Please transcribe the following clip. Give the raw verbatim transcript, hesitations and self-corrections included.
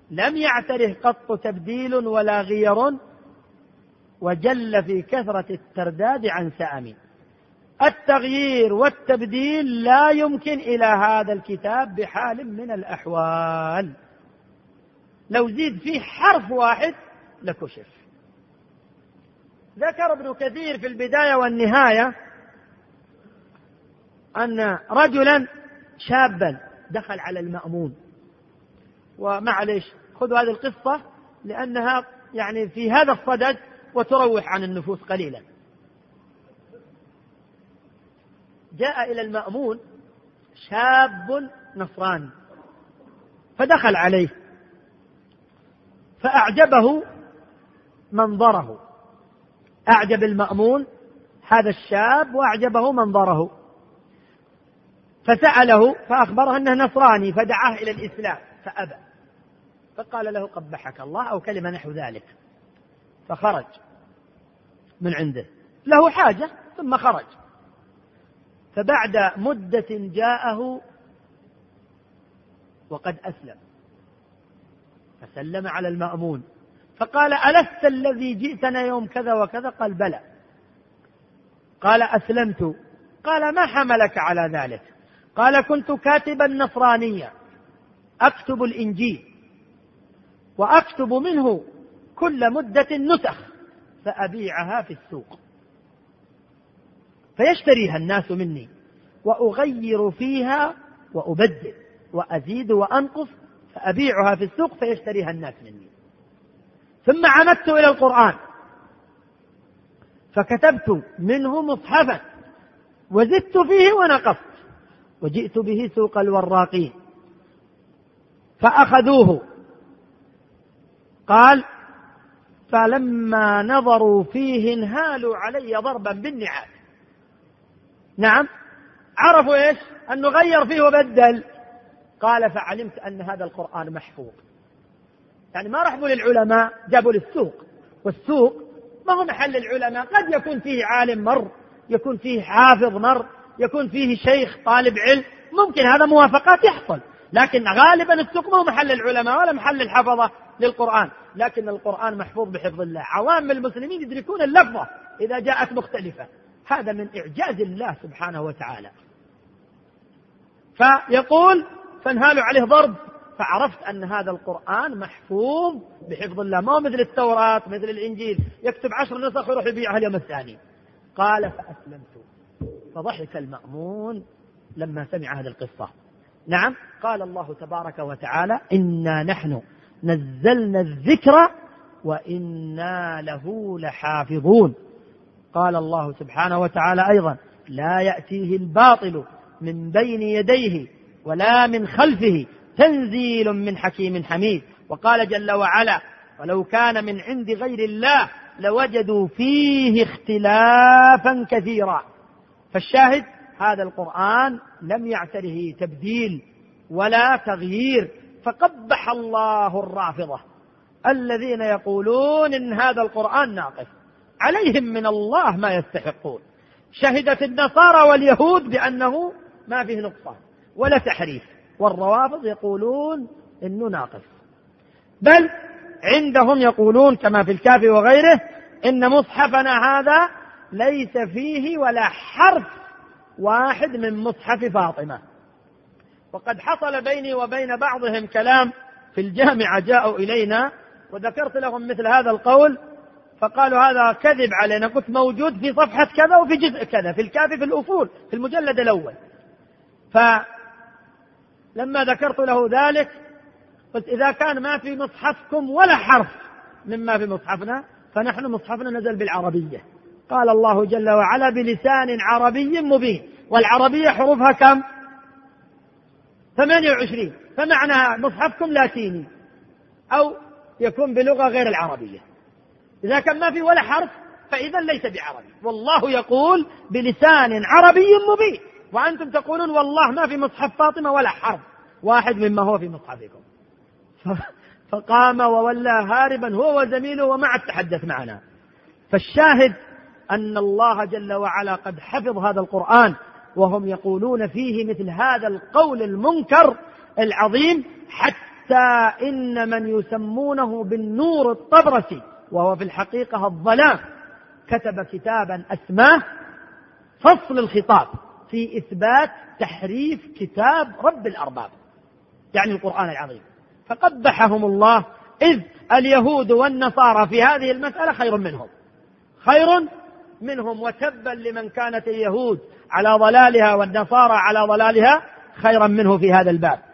لم يعتره قط تبديل ولا غير، وجل في كثرة الترداد عن سأم. التغيير والتبديل لا يمكن إلى هذا الكتاب بحال من الأحوال، لو زيد فيه حرف واحد لكشف. ذكر ابن كثير في البداية والنهاية أن رجلا شابا دخل على المأمون، ومعليش خذوا هذه القصة لأنها يعني في هذا الصدد وتروح عن النفوس قليلا. جاء إلى المأمون شاب نصراني فدخل عليه فأعجبه منظره، أعجب المأمون هذا الشاب وأعجبه منظره، فسأله فأخبره أنه نصراني فدعاه إلى الإسلام فأبى، فقال له قبحك الله أو كلمة نحو ذلك، فخرج من عنده له حاجة ثم خرج. فبعد مدة جاءه وقد أسلم فسلم على المأمون فقال ألست الذي جئتنا يوم كذا وكذا؟ قال بلى. قال أسلمت. قال ما حملك على ذلك؟ قال كنت كاتبا نصرانيا أكتب الإنجيل وأكتب منه كل مدة نسخ فأبيعها في السوق فيشتريها الناس مني، وأغير فيها وأبدل وأزيد وأنقص فأبيعها في السوق فيشتريها الناس مني. ثم عمدت إلى القرآن فكتبت منه مصحفا وزدت فيه ونقصت وجئت به سوق الوراقين فأخذوه. قال فلما نظروا فيه انهالوا علي ضربا بالنعال. نعم عرفوا إيش؟ أنه غير فيه وبدل. قال فعلمت أن هذا القرآن محفوظ. يعني ما رحبوا للعلماء، جابوا للسوق، والسوق ما هو محل العلماء، قد يكون فيه عالم مر، يكون فيه حافظ مر، يكون فيه شيخ طالب علم، ممكن هذا موافقات يحصل، لكن غالبا السوق ما هو محل العلماء ولا محل الحفظة للقرآن. لكن القرآن محفوظ بحفظ الله، عوام المسلمين يدركون اللفظة إذا جاءت مختلفة، هذا من إعجاز الله سبحانه وتعالى. فيقول فانهالوا عليه ضرب فعرفت أن هذا القرآن محفوظ بحفظ الله، ما هو مثل التوراة مثل الإنجيل يكتب عشر نسخ ويروح يبيعها اليوم الثاني. قال فأسلمت. فضحك المأمون لما سمع هذه القصة. نعم قال الله تبارك وتعالى إنا نحن نزلنا الذكر وإنا له لحافظون. قال الله سبحانه وتعالى أيضا لا يأتيه الباطل من بين يديه ولا من خلفه تنزيل من حكيم حميد. وقال جل وعلا ولو كان من عند غير الله لوجدوا فيه اختلافا كثيرا. فالشاهد هذا القرآن لم يعتره تبديل ولا تغيير. فقبح الله الرافضة الذين يقولون إن هذا القرآن ناقص، عليهم من الله ما يستحقون. شهدت النصارى واليهود بأنه ما فيه نقصان ولا تحريف، والروافض يقولون إنه ناقص، بل عندهم يقولون كما في الكافي وغيره إن مصحفنا هذا ليس فيه ولا حرف واحد من مصحف فاطمة. وقد حصل بيني وبين بعضهم كلام في الجامعة، جاءوا إلينا وذكرت لهم مثل هذا القول فقالوا هذا كذب علينا. قلت موجود في صفحة كذا وفي جزء كذا في الكافي في الأصول في المجلد الأول. فلما ذكرت له ذلك قلت إذا كان ما في مصحفكم ولا حرف مما في مصحفنا فنحن مصحفنا نزل بالعربية. قال الله جل وعلا بلسان عربي مبين، والعربية حروفها كم؟ ثمانية وعشرين، فمعنى مصحفكم لاتيني أو يكون بلغة غير العربية. إذا كان ما في ولا حرف فإذا ليس بعربي، والله يقول بلسان عربي مبين، وأنتم تقولون والله ما في مصحف فاطمة ولا حرف واحد مما هو في مصحفكم. فقام وولى هاربا هو وزميله وما عاد تحدث معنا. فالشاهد أن الله جل وعلا قد حفظ هذا القرآن، وهم يقولون فيه مثل هذا القول المنكر العظيم حتى حتى إن من يسمونه بالنور الطبرسي وهو في الحقيقة الظلام كتب كتابا أسماه فصل الخطاب في إثبات تحريف كتاب رب الأرباب، يعني القرآن العظيم، فقبحهم الله، إذ اليهود والنصارى في هذه المسألة خير منهم خير منهم وتبا لمن كانت اليهود على ضلالها والنصارى على ضلالها خيرا منه في هذا الباب.